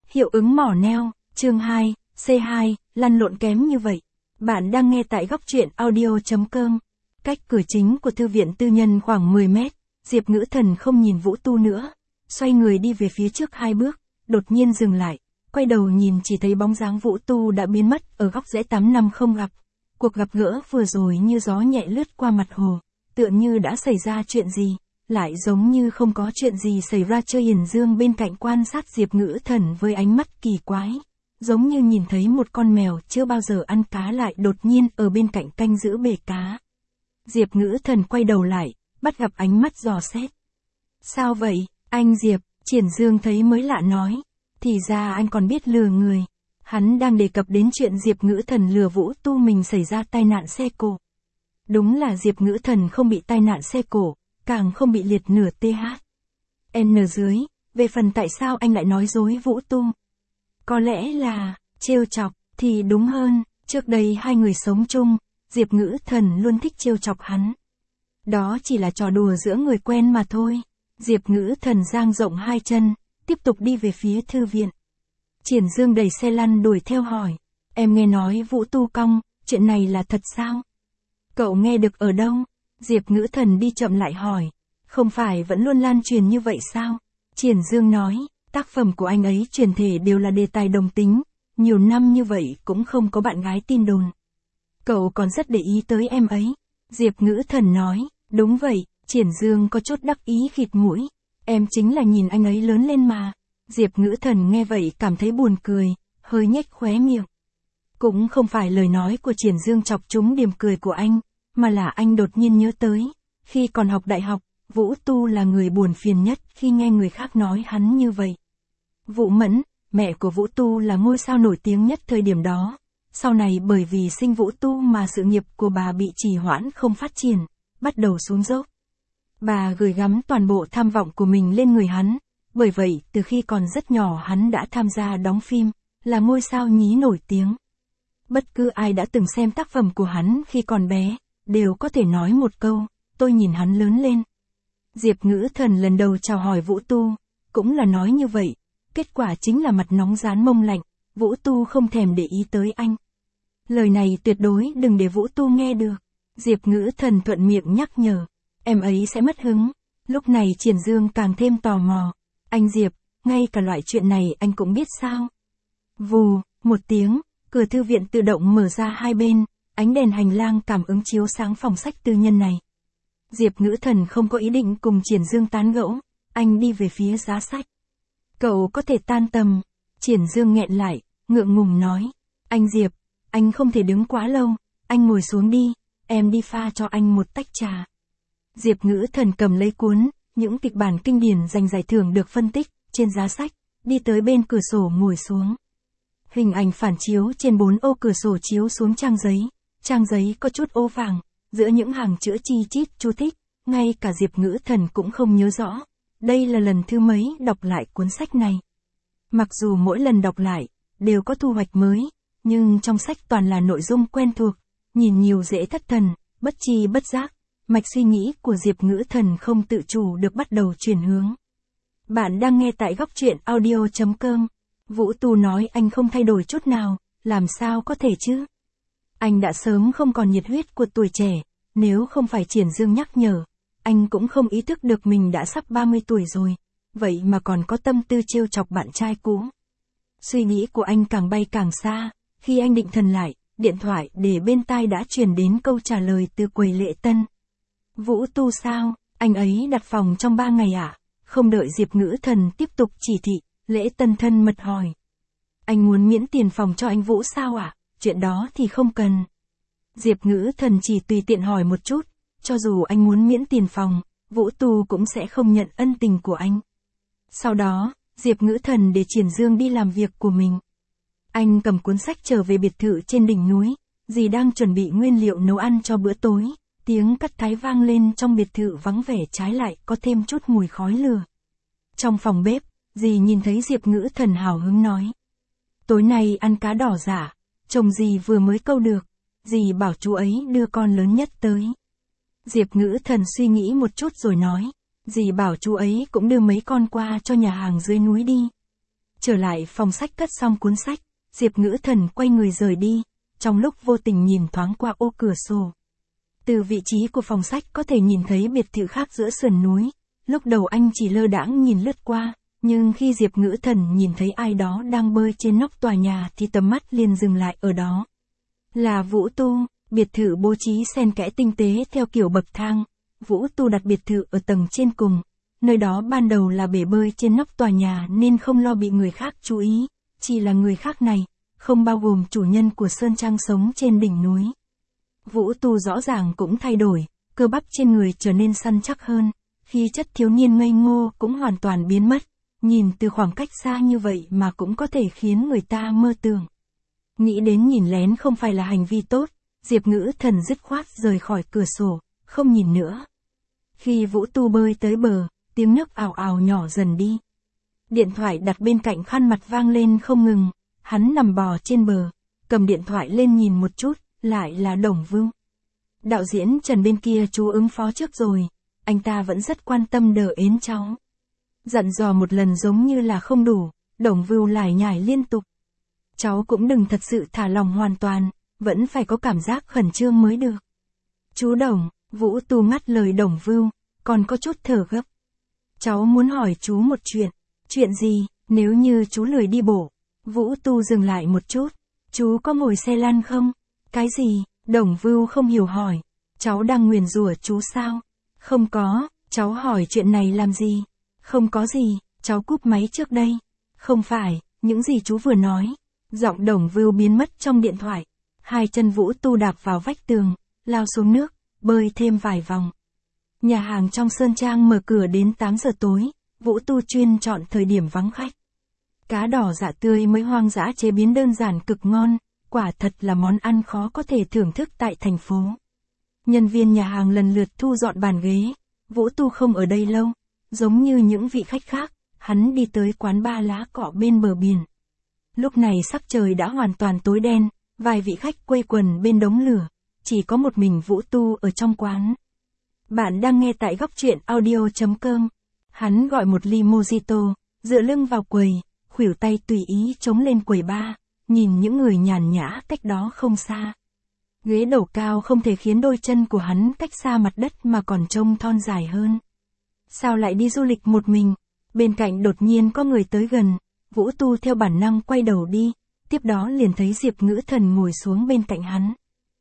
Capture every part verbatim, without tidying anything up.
Hiệu ứng mỏ neo, chương hai, C hai, lăn lộn kém như vậy. Bạn đang nghe tại góc truyện audio.com. Cách cửa chính của thư viện tư nhân khoảng mười mét, Diệp Ngữ Thần không nhìn Vũ Tu nữa. Xoay người đi về phía trước hai bước, đột nhiên dừng lại. Quay đầu nhìn chỉ thấy bóng dáng Vũ Tu đã biến mất ở góc rẽ tám năm không gặp. Cuộc gặp gỡ vừa rồi như gió nhẹ lướt qua mặt hồ, tựa như đã xảy ra chuyện gì, lại giống như không có chuyện gì xảy ra. Chơi Hiền Dương bên cạnh quan sát Diệp Ngữ Thần với ánh mắt kỳ quái, giống như nhìn thấy một con mèo chưa bao giờ ăn cá lại đột nhiên ở bên cạnh canh giữ bể cá. Diệp Ngữ Thần quay đầu lại, bắt gặp ánh mắt dò xét. Sao vậy, anh Diệp? Triển Dương thấy mới lạ nói. Thì ra anh còn biết lừa người. Hắn đang đề cập đến chuyện Diệp Ngữ Thần lừa Vũ Tu mình xảy ra tai nạn xe cộ. Đúng là Diệp Ngữ Thần không bị tai nạn xe cộ, càng không bị liệt nửa T H. N dưới, về phần tại sao anh lại nói dối Vũ Tu? Có lẽ là, trêu chọc, thì đúng hơn, trước đây hai người sống chung, Diệp Ngữ Thần luôn thích trêu chọc hắn. Đó chỉ là trò đùa giữa người quen mà thôi. Diệp Ngữ Thần dang rộng hai chân, tiếp tục đi về phía thư viện. Triển Dương đẩy xe lăn đuổi theo hỏi, em nghe nói Vũ Tu cong, chuyện này là thật sao? Cậu nghe được ở đâu? Diệp Ngữ Thần đi chậm lại hỏi, không phải vẫn luôn lan truyền như vậy sao? Triển Dương nói, tác phẩm của anh ấy truyền thể đều là đề tài đồng tính, nhiều năm như vậy cũng không có bạn gái tin đồn. Cậu còn rất để ý tới em ấy. Diệp Ngữ Thần nói, đúng vậy. Triển Dương có chút đắc ý khịt mũi, em chính là nhìn anh ấy lớn lên mà. Diệp Ngữ Thần nghe vậy cảm thấy buồn cười, hơi nhếch khóe miệng. Cũng không phải lời nói của Triển Dương chọc trúng điểm cười của anh, mà là anh đột nhiên nhớ tới, khi còn học đại học, Vũ Tu là người buồn phiền nhất khi nghe người khác nói hắn như vậy. Vũ Mẫn, mẹ của Vũ Tu là ngôi sao nổi tiếng nhất thời điểm đó. Sau này bởi vì sinh Vũ Tu mà sự nghiệp của bà bị trì hoãn không phát triển, bắt đầu xuống dốc. Bà gửi gắm toàn bộ tham vọng của mình lên người hắn, bởi vậy từ khi còn rất nhỏ hắn đã tham gia đóng phim, là ngôi sao nhí nổi tiếng. Bất cứ ai đã từng xem tác phẩm của hắn khi còn bé, đều có thể nói một câu, tôi nhìn hắn lớn lên. Diệp Ngữ Thần lần đầu chào hỏi Vũ Tu, cũng là nói như vậy, kết quả chính là mặt nóng rán mông lạnh, Vũ Tu không thèm để ý tới anh. Lời này tuyệt đối đừng để Vũ Tu nghe được. Diệp Ngữ Thần thuận miệng nhắc nhở, em ấy sẽ mất hứng. Lúc này Triển Dương càng thêm tò mò, anh Diệp, ngay cả loại chuyện này anh cũng biết sao? Vù, một tiếng, cửa thư viện tự động mở ra hai bên, ánh đèn hành lang cảm ứng chiếu sáng phòng sách tư nhân này. Diệp Ngữ Thần không có ý định cùng Triển Dương tán gẫu, anh đi về phía giá sách. Cậu có thể tan tầm. Triển Dương nghẹn lại, ngượng ngùng nói, anh Diệp, anh không thể đứng quá lâu, anh ngồi xuống đi, em đi pha cho anh một tách trà. Diệp Ngữ Thần cầm lấy cuốn, những kịch bản kinh điển giành giải thưởng được phân tích, trên giá sách, đi tới bên cửa sổ ngồi xuống. Hình ảnh phản chiếu trên bốn ô cửa sổ chiếu xuống trang giấy, trang giấy có chút ô vàng, giữa những hàng chữ chi chít chú thích, ngay cả Diệp Ngữ Thần cũng không nhớ rõ. Đây là lần thứ mấy đọc lại cuốn sách này. Mặc dù mỗi lần đọc lại, đều có thu hoạch mới, nhưng trong sách toàn là nội dung quen thuộc, nhìn nhiều dễ thất thần, bất tri bất giác. Mạch suy nghĩ của Diệp Ngữ Thần không tự chủ được bắt đầu chuyển hướng. Bạn đang nghe tại góc truyện audio.com. Vũ Tu nói anh không thay đổi chút nào, làm sao có thể chứ? Anh đã sớm không còn nhiệt huyết của tuổi trẻ, nếu không phải Triển Dương nhắc nhở, anh cũng không ý thức được mình đã sắp ba mươi tuổi rồi, vậy mà còn có tâm tư trêu chọc bạn trai cũ. Suy nghĩ của anh càng bay càng xa, khi anh định thần lại, điện thoại để bên tai đã truyền đến câu trả lời từ quầy lễ tân. Vũ Tu sao, anh ấy đặt phòng trong ba ngày à? Không đợi Diệp Ngữ Thần tiếp tục chỉ thị, lễ tân thân mật hỏi. Anh muốn miễn tiền phòng cho anh Vũ sao ạ? À? Chuyện đó thì không cần. Diệp Ngữ Thần chỉ tùy tiện hỏi một chút, cho dù anh muốn miễn tiền phòng, Vũ Tu cũng sẽ không nhận ân tình của anh. Sau đó, Diệp Ngữ Thần để Triển Dương đi làm việc của mình. Anh cầm cuốn sách trở về biệt thự trên đỉnh núi, dì đang chuẩn bị nguyên liệu nấu ăn cho bữa tối. Tiếng cắt thái vang lên trong biệt thự vắng vẻ trái lại có thêm chút mùi khói lửa. Trong phòng bếp, dì nhìn thấy Diệp Ngữ Thần hào hứng nói. Tối nay ăn cá đỏ giả, chồng dì vừa mới câu được, dì bảo chú ấy đưa con lớn nhất tới. Diệp Ngữ Thần suy nghĩ một chút rồi nói, dì bảo chú ấy cũng đưa mấy con qua cho nhà hàng dưới núi đi. Trở lại phòng sách cất xong cuốn sách, Diệp Ngữ Thần quay người rời đi, trong lúc vô tình nhìn thoáng qua ô cửa sổ. Từ vị trí của phòng sách có thể nhìn thấy biệt thự khác giữa sườn núi, lúc đầu anh chỉ lơ đãng nhìn lướt qua, nhưng khi Diệp Ngữ Thần nhìn thấy ai đó đang bơi trên nóc tòa nhà thì tầm mắt liền dừng lại ở đó. Là Vũ Tu, biệt thự bố trí xen kẽ tinh tế theo kiểu bậc thang. Vũ Tu đặt biệt thự ở tầng trên cùng, nơi đó ban đầu là bể bơi trên nóc tòa nhà nên không lo bị người khác chú ý, chỉ là người khác này, không bao gồm chủ nhân của Sơn Trang sống trên đỉnh núi. Vũ Tu rõ ràng cũng thay đổi, cơ bắp trên người trở nên săn chắc hơn, khí chất thiếu niên ngây ngô cũng hoàn toàn biến mất, nhìn từ khoảng cách xa như vậy mà cũng có thể khiến người ta mơ tưởng. Nghĩ đến nhìn lén không phải là hành vi tốt, Diệp Ngữ Thần dứt khoát rời khỏi cửa sổ, không nhìn nữa. Khi Vũ Tu bơi tới bờ, tiếng nước ào ào nhỏ dần đi. Điện thoại đặt bên cạnh khăn mặt vang lên không ngừng, hắn nằm bò trên bờ, cầm điện thoại lên nhìn một chút, lại là Đồng Vưu. Đạo diễn Trần bên kia chú ứng phó trước rồi, anh ta vẫn rất quan tâm đờ ến cháu. Dặn dò một lần giống như là không đủ, Đồng Vưu lải nhải liên tục. Cháu cũng đừng thật sự thả lòng hoàn toàn, vẫn phải có cảm giác khẩn trương mới được. Chú Đồng, Vũ Tu ngắt lời Đồng Vưu, còn có chút thở gấp. Cháu muốn hỏi chú một chuyện. Chuyện gì? Nếu như chú lười đi bộ. Vũ Tu dừng lại một chút. Chú có ngồi xe lăn không? Cái gì? Đồng Vưu không hiểu hỏi. Cháu đang nguyền rủa chú sao? Không có, cháu hỏi chuyện này làm gì? Không có gì, cháu cúp máy trước đây. Không phải, những gì chú vừa nói. Giọng Đồng Vưu biến mất trong điện thoại. Hai chân Vũ Tu đạp vào vách tường, lao xuống nước, bơi thêm vài vòng. Nhà hàng trong Sơn Trang mở cửa đến tám giờ tối, Vũ Tu chuyên chọn thời điểm vắng khách. Cá đỏ dạ tươi mới hoang dã chế biến đơn giản cực ngon, quả thật là món ăn khó có thể thưởng thức tại thành phố. Nhân viên nhà hàng lần lượt thu dọn bàn ghế, Vũ Tu không ở đây lâu, giống như những vị khách khác, hắn đi tới quán ba lá cọ bên bờ biển. Lúc này sắc trời đã hoàn toàn tối đen, vài vị khách quây quần bên đống lửa, chỉ có một mình Vũ Tu ở trong quán. Bạn đang nghe tại góc truyện audio chấm com. Hắn gọi một ly mojito, dựa lưng vào quầy, khuỷu tay tùy ý chống lên quầy bar, nhìn những người nhàn nhã cách đó không xa. Ghế đầu cao không thể khiến đôi chân của hắn cách xa mặt đất mà còn trông thon dài hơn. Sao lại đi du lịch một mình? Bên cạnh đột nhiên có người tới gần, Vũ Tu theo bản năng quay đầu đi, tiếp đó liền thấy Diệp Ngữ Thần ngồi xuống bên cạnh hắn.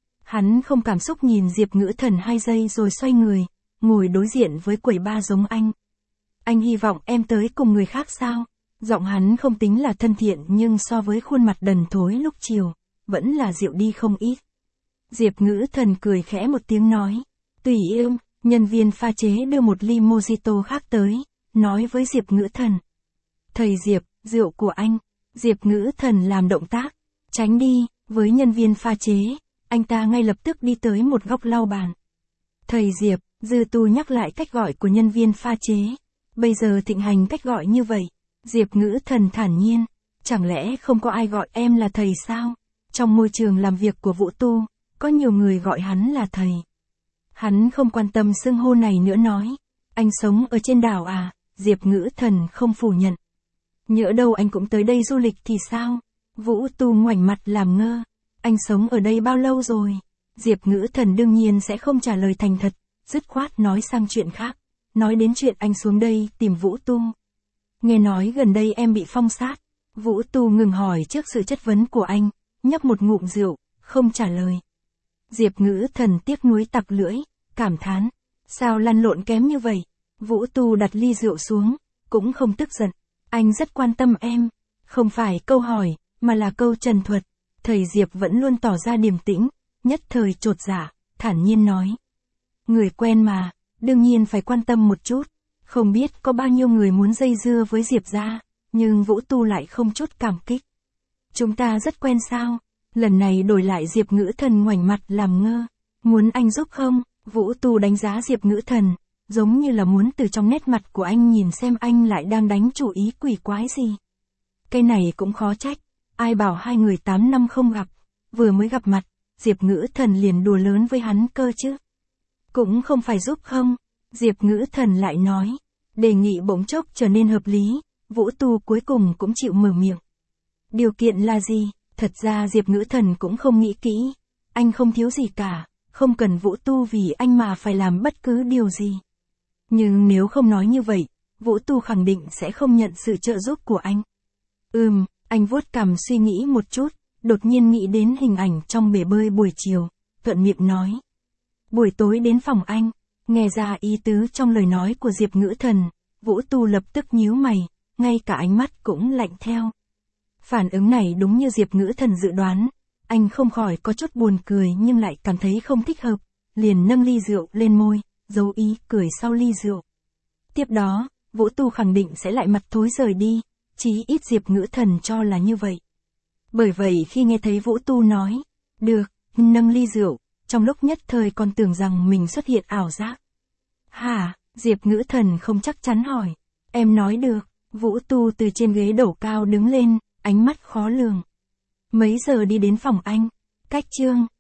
Hắn không cảm xúc nhìn Diệp Ngữ Thần hai giây rồi xoay người, ngồi đối diện với quầy bar giống anh. Anh hy vọng em tới cùng người khác sao? Giọng hắn không tính là thân thiện nhưng so với khuôn mặt đần thối lúc chiều, vẫn là dịu đi không ít. Diệp Ngữ Thần cười khẽ một tiếng nói. Tùy yêu, nhân viên pha chế đưa một ly mojito khác tới, nói với Diệp Ngữ Thần. Thầy Diệp, rượu của anh. Diệp Ngữ Thần làm động tác. Tránh đi, với nhân viên pha chế, anh ta ngay lập tức đi tới một góc lau bàn. Thầy Diệp, Dư Tu nhắc lại cách gọi của nhân viên pha chế. Bây giờ thịnh hành cách gọi như vậy. Diệp Ngữ Thần thản nhiên. Chẳng lẽ không có ai gọi em là thầy sao? Trong môi trường làm việc của Vũ Tu, có nhiều người gọi hắn là thầy. Hắn không quan tâm xưng hô này nữa nói. Anh sống ở trên đảo à? Diệp Ngữ Thần không phủ nhận. Nhỡ đâu anh cũng tới đây du lịch thì sao? Vũ Tu ngoảnh mặt làm ngơ. Anh sống ở đây bao lâu rồi? Diệp Ngữ Thần đương nhiên sẽ không trả lời thành thật, dứt khoát nói sang chuyện khác. Nói đến chuyện anh xuống đây tìm Vũ Tu. Nghe nói gần đây em bị phong sát. Vũ Tu ngừng hỏi trước sự chất vấn của anh, nhấp một ngụm rượu, không trả lời. Diệp Ngữ Thần tiếc nuối tặc lưỡi, cảm thán. Sao lăn lộn kém như vậy? Vũ Tu đặt ly rượu xuống, cũng không tức giận. Anh rất quan tâm em. Không phải câu hỏi, mà là câu trần thuật. Thầy Diệp vẫn luôn tỏ ra điềm tĩnh, nhất thời chột dạ, thản nhiên nói. Người quen mà, đương nhiên phải quan tâm một chút. Không biết có bao nhiêu người muốn dây dưa với Diệp gia, nhưng Vũ Tu lại không chút cảm kích. Chúng ta rất quen sao? Lần này đổi lại Diệp Ngữ Thần ngoảnh mặt làm ngơ. Muốn anh giúp không? Vũ Tu đánh giá Diệp Ngữ Thần, giống như là muốn từ trong nét mặt của anh nhìn xem anh lại đang đánh chủ ý quỷ quái gì. Cái này cũng khó trách, ai bảo hai người tám năm không gặp, vừa mới gặp mặt, Diệp Ngữ Thần liền đùa lớn với hắn cơ chứ. Cũng không phải giúp không, Diệp Ngữ Thần lại nói, đề nghị bỗng chốc trở nên hợp lý, Vũ Tu cuối cùng cũng chịu mở miệng. Điều kiện là gì? Thật ra Diệp Ngữ Thần cũng không nghĩ kỹ. Anh không thiếu gì cả, không cần Vũ Tu vì anh mà phải làm bất cứ điều gì. Nhưng nếu không nói như vậy, Vũ Tu khẳng định sẽ không nhận sự trợ giúp của anh. Ừm, anh vuốt cằm suy nghĩ một chút, đột nhiên nghĩ đến hình ảnh trong bể bơi buổi chiều, thuận miệng nói. Buổi tối đến phòng anh, nghe ra ý tứ trong lời nói của Diệp Ngữ Thần, Vũ Tu lập tức nhíu mày, ngay cả ánh mắt cũng lạnh theo. Phản ứng này đúng như Diệp Ngữ Thần dự đoán, anh không khỏi có chút buồn cười nhưng lại cảm thấy không thích hợp, liền nâng ly rượu lên môi, giấu ý cười sau ly rượu. Tiếp đó, Vũ Tu khẳng định sẽ lại mặt thối rời đi, chí ít Diệp Ngữ Thần cho là như vậy. Bởi vậy khi nghe thấy Vũ Tu nói, được, nâng ly rượu, trong lúc nhất thời còn tưởng rằng mình xuất hiện ảo giác. Hả? Diệp Ngữ Thần không chắc chắn hỏi. Em nói được. Vũ Tu từ trên ghế đổ cao đứng lên, ánh mắt khó lường. Mấy giờ đi đến phòng anh? Cách Trương,